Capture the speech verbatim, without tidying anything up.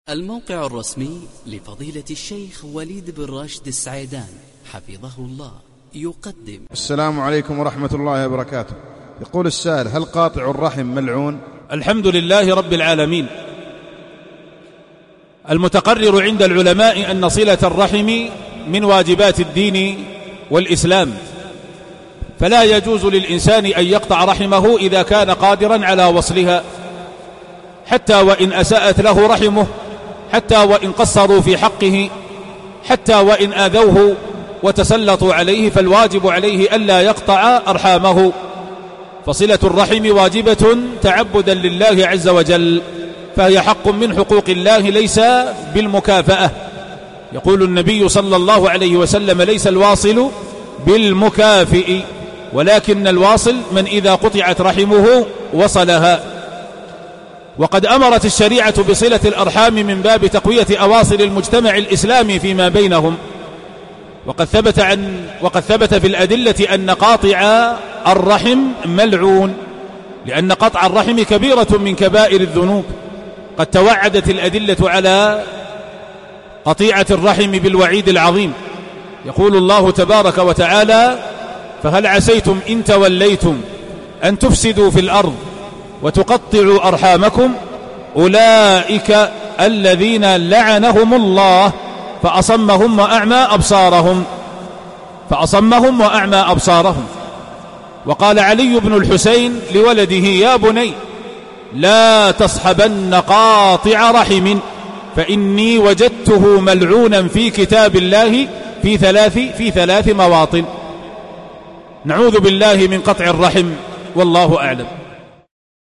الموقع الرسمي لفضيلة الشيخ وليد بن راشد السعيدان حفظه الله يقدم. السلام عليكم ورحمة الله وبركاته. يقول السائل: هل قاطع الرحم ملعون؟ الحمد لله رب العالمين. المتقرر عند العلماء أن صلة الرحم من واجبات الدين والإسلام، فلا يجوز للإنسان أن يقطع رحمه إذا كان قادرا على وصلها، حتى وإن أساءت له رحمه، حتى وإن قصروا في حقه، حتى وإن آذوه وتسلطوا عليه، فالواجب عليه ألا يقطع أرحامه. فصلة الرحم واجبة تعبدا لله عز وجل، فهي حق من حقوق الله ليس بالمكافأة. يقول النبي صلى الله عليه وسلم: ليس الواصل بالمكافئ، ولكن الواصل من إذا قطعت رحمه وصلها. وقد أمرت الشريعة بصلة الأرحام من باب تقوية أواصر المجتمع الإسلامي فيما بينهم. وقد ثبت عن وقد ثبت في الأدلة أن قاطع الرحم ملعون، لأن قطع الرحم كبيرة من كبائر الذنوب. قد توعدت الأدلة على قطيعة الرحم بالوعيد العظيم. يقول الله تبارك وتعالى: فهل عسيتم إن توليتم أن تفسدوا في الأرض وتقطعوا أرحامكم أولئك الذين لعنهم الله فأصمهم وأعمى أبصارهم فأصمهم وأعمى أبصارهم. وقال علي بن الحسين لولده: يا بني لا تصحبن قاطع رحم فإني وجدته ملعونا في كتاب الله في ثلاث في ثلاث مواطن. نعوذ بالله من قطع الرحم، والله أعلم.